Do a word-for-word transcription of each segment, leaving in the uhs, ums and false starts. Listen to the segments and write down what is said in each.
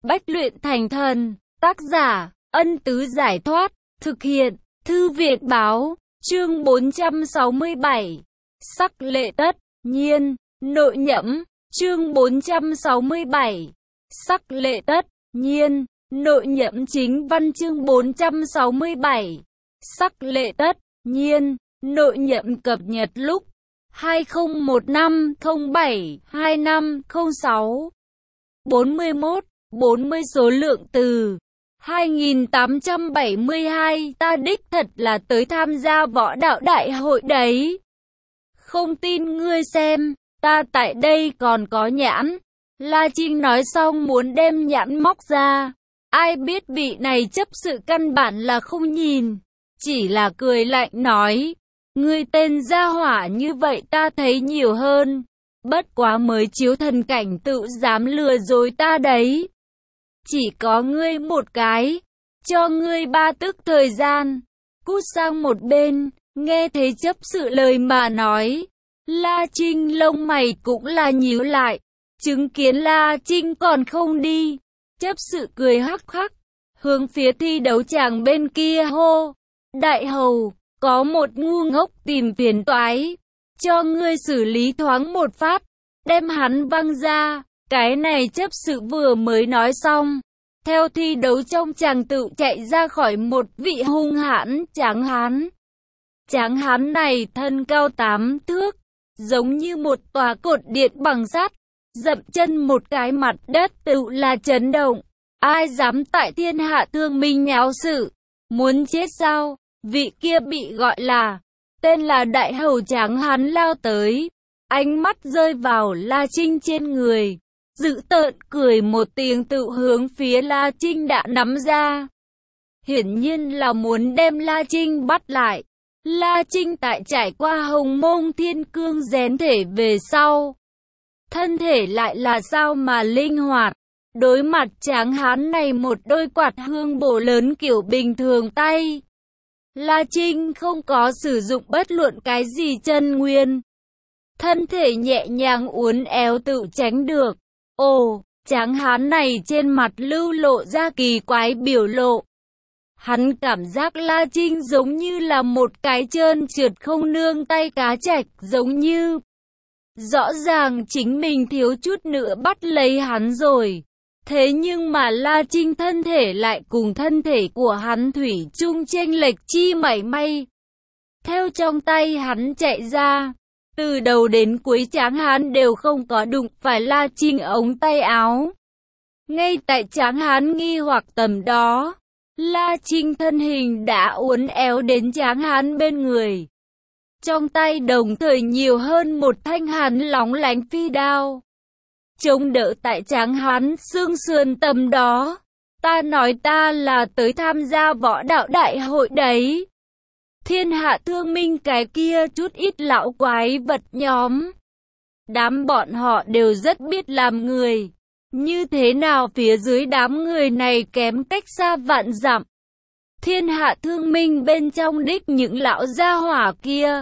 bách luyện thành thần. Tác giả, Ân Tứ Giải Thoát. Thực hiện, Thư Việt Báo. Chương bốn trăm sáu mươi bảy. Sắc lệ tất nhiên, nội nhẫm. Chương bốn trăm sáu mươi bảy. Sắc lệ tất nhiên, nội nhẫm. Chính văn chương bốn trăm sáu mươi bảy. Sắc lệ tất nhiên, nội nhẫm. Cập nhật lúc hai không một năm không bảy hai năm không sáu. bốn mươi mốt, bốn mươi số lượng từ hai nghìn tám trăm bảy mươi hai. Ta đích thật là tới tham gia võ đạo đại hội đấy. Không tin ngươi xem, ta tại đây còn có nhãn. La Trinh nói xong muốn đem nhãn móc ra. Ai biết vị này chấp sự căn bản là không nhìn, chỉ là cười lạnh nói: ngươi tên gia hỏa như vậy ta thấy nhiều hơn. Bất quá mới chiếu thần cảnh tự dám lừa dối ta đấy. Chỉ có ngươi một cái, cho ngươi ba tức thời gian. Cút sang một bên. Nghe thấy chấp sự lời mà nói, La Trinh lông mày cũng là nhíu lại. Chứng kiến La Trinh còn không đi, chấp sự cười hắc hắc, hướng phía thi đấu tràng bên kia hô: đại hầu, có một ngu ngốc tìm phiền toái, cho ngươi xử lý thoáng một phát, đem hắn văng ra. Cái này chấp sự vừa mới nói xong, theo thi đấu trong tràng tự chạy ra khỏi một vị hung hãn tráng hán. Tráng hán này thân cao tám thước, giống như một tòa cột điện bằng sắt, dậm chân một cái mặt đất tự là chấn động. Ai dám tại thiên hạ thương minh nháo sự, muốn chết sao? Vị kia bị gọi là, tên là đại hầu tráng hán lao tới, ánh mắt rơi vào La Trinh trên người, dữ tợn cười một tiếng tự hướng phía La Trinh đã nắm ra. Hiển nhiên là muốn đem La Trinh bắt lại. La Trinh tại trải qua hồng mông thiên cương rèn thể về sau, thân thể lại là sao mà linh hoạt. Đối mặt tráng hán này một đôi quạt hương bổ lớn kiểu bình thường tay, La Trinh không có sử dụng bất luận cái gì chân nguyên, thân thể nhẹ nhàng uốn éo tự tránh được. Ồ, tráng hán này trên mặt lưu lộ ra kỳ quái biểu lộ. Hắn cảm giác La Trinh giống như là một cái trơn trượt không nương tay cá trạch, giống như rõ ràng chính mình thiếu chút nữa bắt lấy hắn rồi. Thế nhưng mà La Trinh thân thể lại cùng thân thể của hắn thủy chung chênh lệch chi mảy may. Theo trong tay hắn chạy ra, từ đầu đến cuối tráng hán đều không có đụng phải La Trinh ống tay áo. Ngay tại tráng hán nghi hoặc tầm đó, La Trinh thân hình đã uốn éo đến tráng hán bên người. Trong tay đồng thời nhiều hơn một thanh hàn lóng lánh phi đao, chống đỡ tại tráng hán xương sườn tầm đó. Ta nói ta là tới tham gia võ đạo đại hội đấy. Thiên hạ thương minh cái kia chút ít lão quái vật nhóm, đám bọn họ đều rất biết làm người. Như thế nào phía dưới đám người này kém cách xa vạn dặm. Thiên hạ thương minh bên trong đích những lão gia hỏa kia,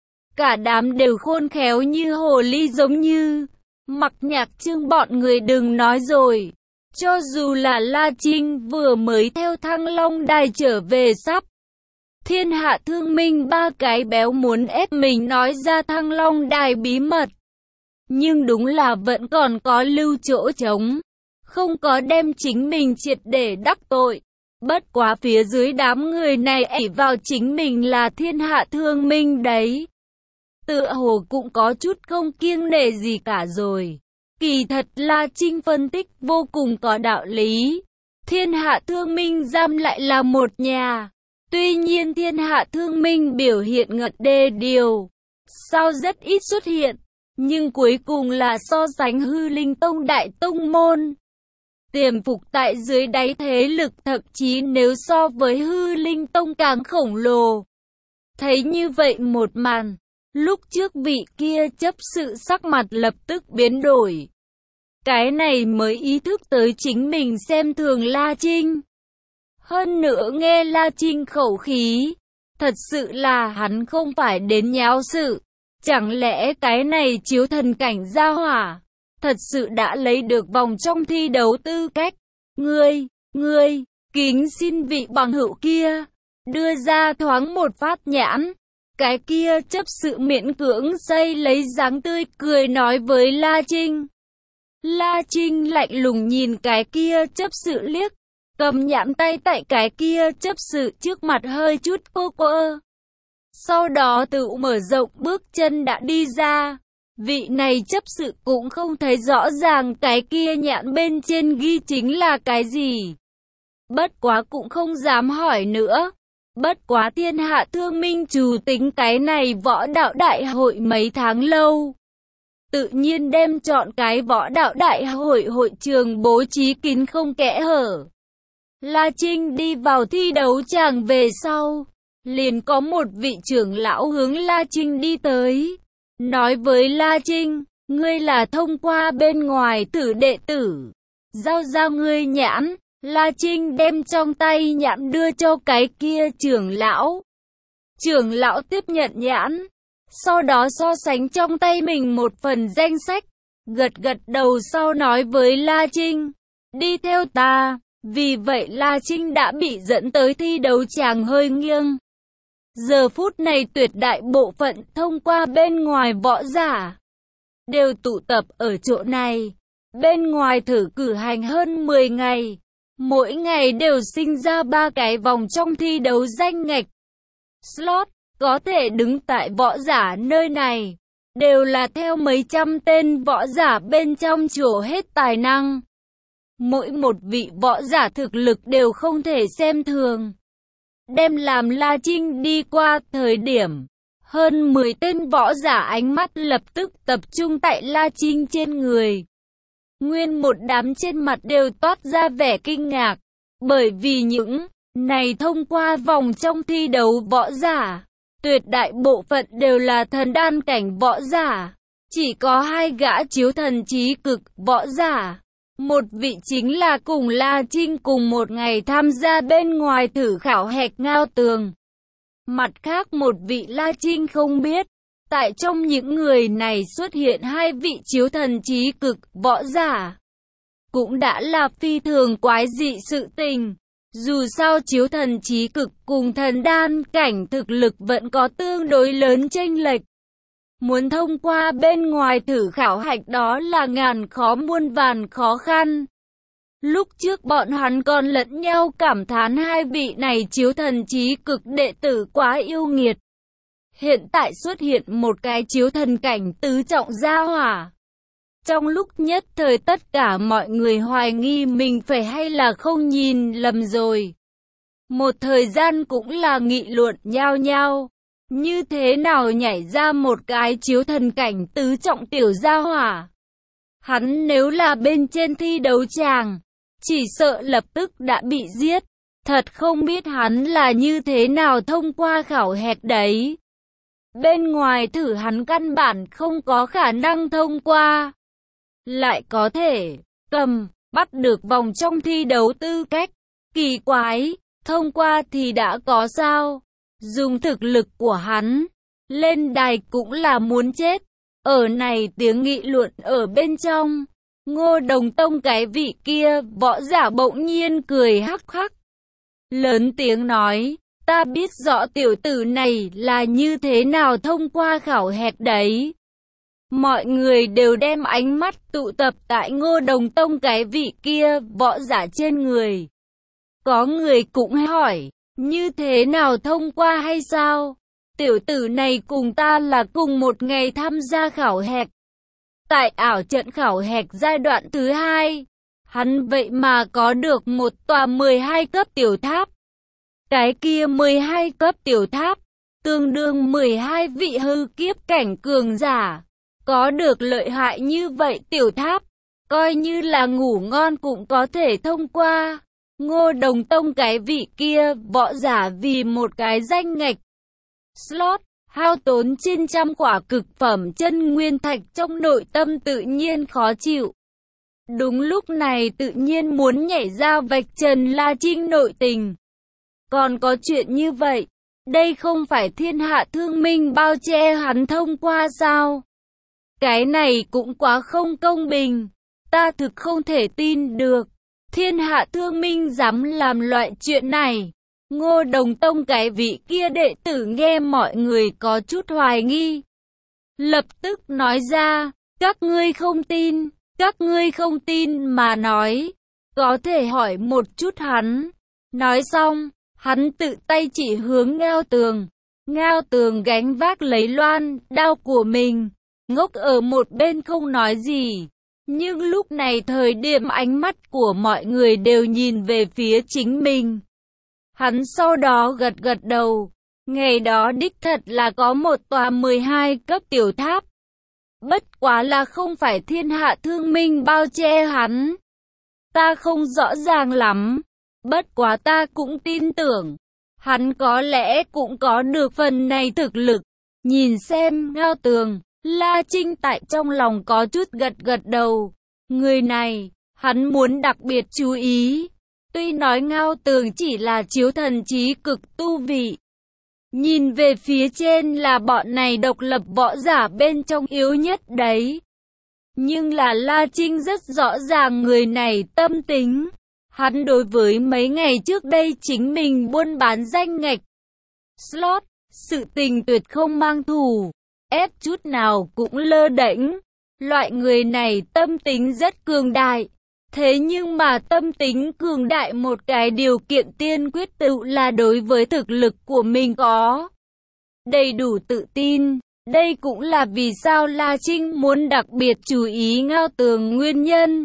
cả đám đều khôn khéo như hồ ly giống như. Mặc Nhạc Trương bọn người đừng nói rồi. Cho dù là La Trinh vừa mới theo Thăng Long Đài trở về sắp. Thiên hạ thương minh ba cái béo muốn ép mình nói ra Thăng Long Đài bí mật. Nhưng đúng là vẫn còn có lưu chỗ trống, không có đem chính mình triệt để đắc tội. Bất quá phía dưới đám người này ỷ vào chính mình là thiên hạ thương minh đấy, tựa hồ cũng có chút không kiêng nể gì cả rồi. Kỳ thật La Trinh phân tích vô cùng có đạo lý. Thiên hạ thương minh giam lại là một nhà. Tuy nhiên thiên hạ thương minh biểu hiện ngật đê điều, sao rất ít xuất hiện, nhưng cuối cùng là so sánh Hư Linh Tông đại tông môn, tiềm phục tại dưới đáy thế lực, thậm chí nếu so với Hư Linh Tông càng khổng lồ. Thấy như vậy một màn, lúc trước vị kia chấp sự sắc mặt lập tức biến đổi. Cái này mới ý thức tới chính mình xem thường La Trinh. Hơn nữa nghe La Trinh khẩu khí, thật sự là hắn không phải đến nháo sự. Chẳng lẽ cái này chiếu thần cảnh gia hỏa thật sự đã lấy được vòng trong thi đấu tư cách? Ngươi, ngươi, kính xin vị bằng hữu kia, đưa ra thoáng một phát nhãn. Cái kia chấp sự miễn cưỡng xây lấy dáng tươi cười nói với La Trinh. La Trinh lạnh lùng nhìn cái kia chấp sự liếc, cầm nhãn tay tại cái kia chấp sự trước mặt hơi chút cô quơ. Sau đó tự mở rộng bước chân đã đi ra. Vị này chấp sự cũng không thấy rõ ràng cái kia nhãn bên trên ghi chính là cái gì. Bất quá cũng không dám hỏi nữa. Bất quá thiên hạ thương minh chủ tính cái này võ đạo đại hội mấy tháng lâu. Tự nhiên đem chọn cái võ đạo đại hội hội trường bố trí kín không kẽ hở. La Trinh đi vào thi đấu tràng về sau. Liền có một vị trưởng lão hướng La Trinh đi tới. Nói với La Trinh, ngươi là thông qua bên ngoài tử đệ tử. Giao ra ngươi nhãn. La Trinh đem trong tay nhãn đưa cho cái kia trưởng lão. Trưởng lão tiếp nhận nhãn. Sau đó so sánh trong tay mình một phần danh sách. Gật gật đầu sau nói với La Trinh. Đi theo ta. Vì vậy La Trinh đã bị dẫn tới thi đấu tràng hơi nghiêng. Giờ phút này tuyệt đại bộ phận thông qua bên ngoài võ giả đều tụ tập ở chỗ này. Bên ngoài thử cử hành hơn mười ngày. Mỗi ngày đều sinh ra ba cái vòng trong thi đấu danh ngạch. Slot có thể đứng tại võ giả nơi này. Đều là theo mấy trăm tên võ giả bên trong trổ hết tài năng. Mỗi một vị võ giả thực lực đều không thể xem thường. Đem làm La Trinh đi qua thời điểm. Hơn mười tên võ giả ánh mắt lập tức tập trung tại La Trinh trên người. Nguyên một đám trên mặt đều toát ra vẻ kinh ngạc. Bởi vì những này thông qua vòng trong thi đấu võ giả. Tuyệt đại bộ phận đều là thần đan cảnh võ giả. Chỉ có hai gã chiếu thần trí cực võ giả. Một vị chính là cùng La Trinh cùng một ngày tham gia bên ngoài thử khảo hạch Ngao Tường. Mặt khác một vị La Trinh không biết. Tại trong những người này xuất hiện hai vị chiếu thần trí cực võ giả. Cũng đã là phi thường quái dị sự tình. Dù sao chiếu thần trí cực cùng thần đan cảnh thực lực vẫn có tương đối lớn chênh lệch. Muốn thông qua bên ngoài thử khảo hạch đó là ngàn khó muôn vàn khó khăn. Lúc trước bọn hắn còn lẫn nhau cảm thán hai vị này chiếu thần trí cực đệ tử quá yêu nghiệt. Hiện tại xuất hiện một cái chiếu thần cảnh tứ trọng gia hỏa. Trong lúc nhất thời tất cả mọi người hoài nghi mình phải hay là không nhìn lầm rồi. Một thời gian cũng là nghị luận nhao nhao. Như thế nào nhảy ra một cái chiếu thần cảnh tứ trọng tiểu gia hỏa. Hắn nếu là bên trên thi đấu tràng, chỉ sợ lập tức đã bị giết. Thật không biết hắn là như thế nào thông qua khảo hạch đấy. Bên ngoài thử hắn căn bản không có khả năng thông qua. Lại có thể cầm, bắt được vòng trong thi đấu tư cách. Kỳ quái, thông qua thì đã có sao? Dùng thực lực của hắn, lên đài cũng là muốn chết. Ở này tiếng nghị luận ở bên trong. Ngô Đồng Tông cái vị kia, võ giả bỗng nhiên cười hắc hắc. Lớn tiếng nói, ta biết rõ tiểu tử này là như thế nào thông qua khảo hạch đấy. Mọi người đều đem ánh mắt tụ tập tại Ngô Đồng Tông cái vị kia, võ giả trên người. Có người cũng hỏi, như thế nào thông qua hay sao? Tiểu tử này cùng ta là cùng một ngày tham gia khảo hạch. Tại ảo trận khảo hạch giai đoạn thứ hai, hắn vậy mà có được một tòa mười hai cấp tiểu tháp. Cái kia mười hai cấp tiểu tháp, tương đương mười hai vị hư kiếp cảnh cường giả. Có được lợi hại như vậy tiểu tháp, coi như là ngủ ngon cũng có thể thông qua. Ngô Đồng Tông cái vị kia, võ giả vì một cái danh ngạch slot, hao tốn trên trăm quả cực phẩm chân nguyên thạch trong nội tâm tự nhiên khó chịu. Đúng lúc này tự nhiên muốn nhảy ra vạch trần La Trinh nội tình. Còn có chuyện như vậy, đây không phải thiên hạ thương minh bao che hắn thông qua sao? Cái này cũng quá không công bình, ta thực không thể tin được. Thiên hạ thương minh dám làm loại chuyện này. Ngô Đồng Tông cái vị kia đệ tử nghe mọi người có chút hoài nghi, lập tức nói ra, các ngươi không tin, các ngươi không tin mà nói, có thể hỏi một chút hắn. Nói xong, hắn tự tay chỉ hướng Ngao Tường. Ngao Tường gánh vác lấy loan đao của mình, ngốc ở một bên không nói gì. Nhưng lúc này thời điểm ánh mắt của mọi người đều nhìn về phía chính mình. Hắn sau đó gật gật đầu. Ngày đó đích thật là có một tòa mười hai cấp tiểu tháp. Bất quá là không phải thiên hạ thương minh bao che hắn. Ta không rõ ràng lắm. Bất quá ta cũng tin tưởng, hắn có lẽ cũng có được phần này thực lực. Nhìn xem Ngao Tường, La Trinh tại trong lòng có chút gật gật đầu. Người này, hắn muốn đặc biệt chú ý. Tuy nói Ngao Tường chỉ là chiếu thần trí cực tu vị. Nhìn về phía trên là bọn này độc lập võ giả bên trong yếu nhất đấy. Nhưng là La Trinh rất rõ ràng người này tâm tính. Hắn đối với mấy ngày trước đây chính mình buôn bán danh ngạch slot, sự tình tuyệt không mang thù, ép chút nào cũng lơ đễnh. Loại người này tâm tính rất cường đại. Thế nhưng mà tâm tính cường đại một cái điều kiện tiên quyết tự là đối với thực lực của mình có đầy đủ tự tin. Đây cũng là vì sao La Trinh muốn đặc biệt chú ý Ngao Tường nguyên nhân.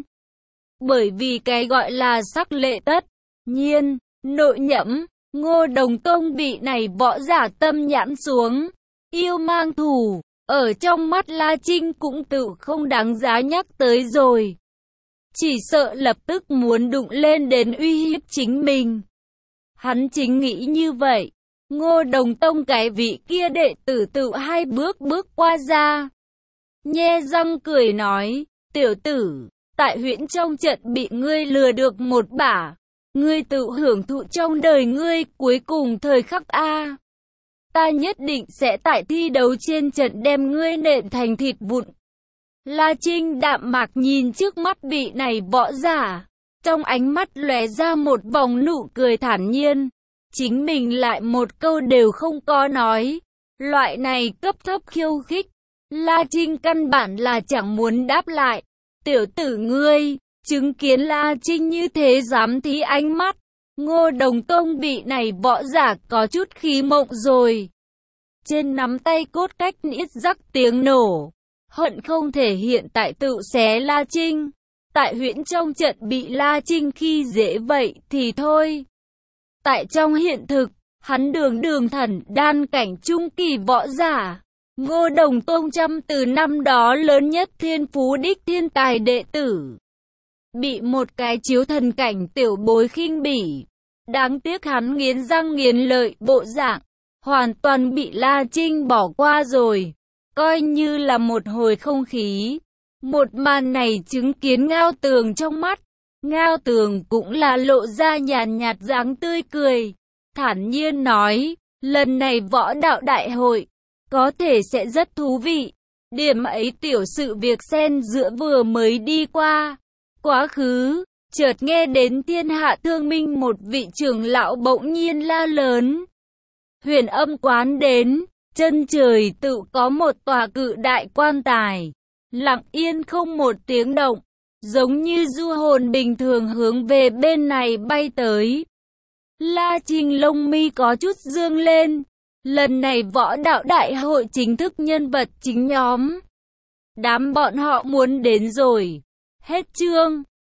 Bởi vì cái gọi là sắc lệ tất nhiên, nội nhẫm, Ngô Đồng Tông vị này võ giả tâm nhãn xuống, yêu mang thù, ở trong mắt La Trinh cũng tự không đáng giá nhắc tới rồi. Chỉ sợ lập tức muốn đụng lên đến uy hiếp chính mình. Hắn chính nghĩ như vậy. Ngô Đồng Tông cái vị kia đệ tử tự hai bước bước qua ra. Nhe răng cười nói, tiểu tử, tại huyễn trong trận bị ngươi lừa được một bả. Ngươi tự hưởng thụ trong đời ngươi cuối cùng thời khắc A. Ta nhất định sẽ tại thi đấu trên trận đem ngươi nện thành thịt vụn. La Trinh đạm mạc nhìn trước mắt vị này võ giả. Trong ánh mắt lóe ra một vòng nụ cười thản nhiên. Chính mình lại một câu đều không có nói. Loại này cấp thấp khiêu khích, La Trinh căn bản là chẳng muốn đáp lại. Tiểu tử ngươi, chứng kiến La Trinh như thế dám thí ánh mắt. Ngô Đồng Tông vị này võ giả có chút khí mộng rồi. Trên nắm tay cốt cách nít rắc tiếng nổ. Hận không thể hiện tại tự xé La Trinh. Tại huyễn trong trận bị La Trinh khi dễ vậy thì thôi. Tại trong hiện thực, hắn đường đường thần đan cảnh trung kỳ võ giả. Ngô Đồng Tông trăm từ năm đó lớn nhất thiên phú đích thiên tài đệ tử. Bị một cái chiếu thần cảnh tiểu bối khinh bỉ. Đáng tiếc hắn nghiến răng nghiến lợi bộ dạng. Hoàn toàn bị La Trinh bỏ qua rồi. Coi như là một hồi không khí. Một màn này chứng kiến Ngao Tường trong mắt. Ngao Tường cũng là lộ ra nhàn nhạt dáng tươi cười. Thản nhiên nói, lần này võ đạo đại hội, có thể sẽ rất thú vị. Điểm ấy tiểu sự việc xen giữa vừa mới đi qua. Quá khứ, chợt nghe đến thiên hạ thương minh một vị trưởng lão bỗng nhiên la lớn. Huyền Âm quán đến, chân trời tự có một tòa cự đại quan tài. Lặng yên không một tiếng động. Giống như du hồn bình thường hướng về bên này bay tới. La Trinh lông mi có chút dương lên. Lần này võ đạo đại hội chính thức nhân vật chính nhóm. Đám bọn họ muốn đến rồi. Hết chương.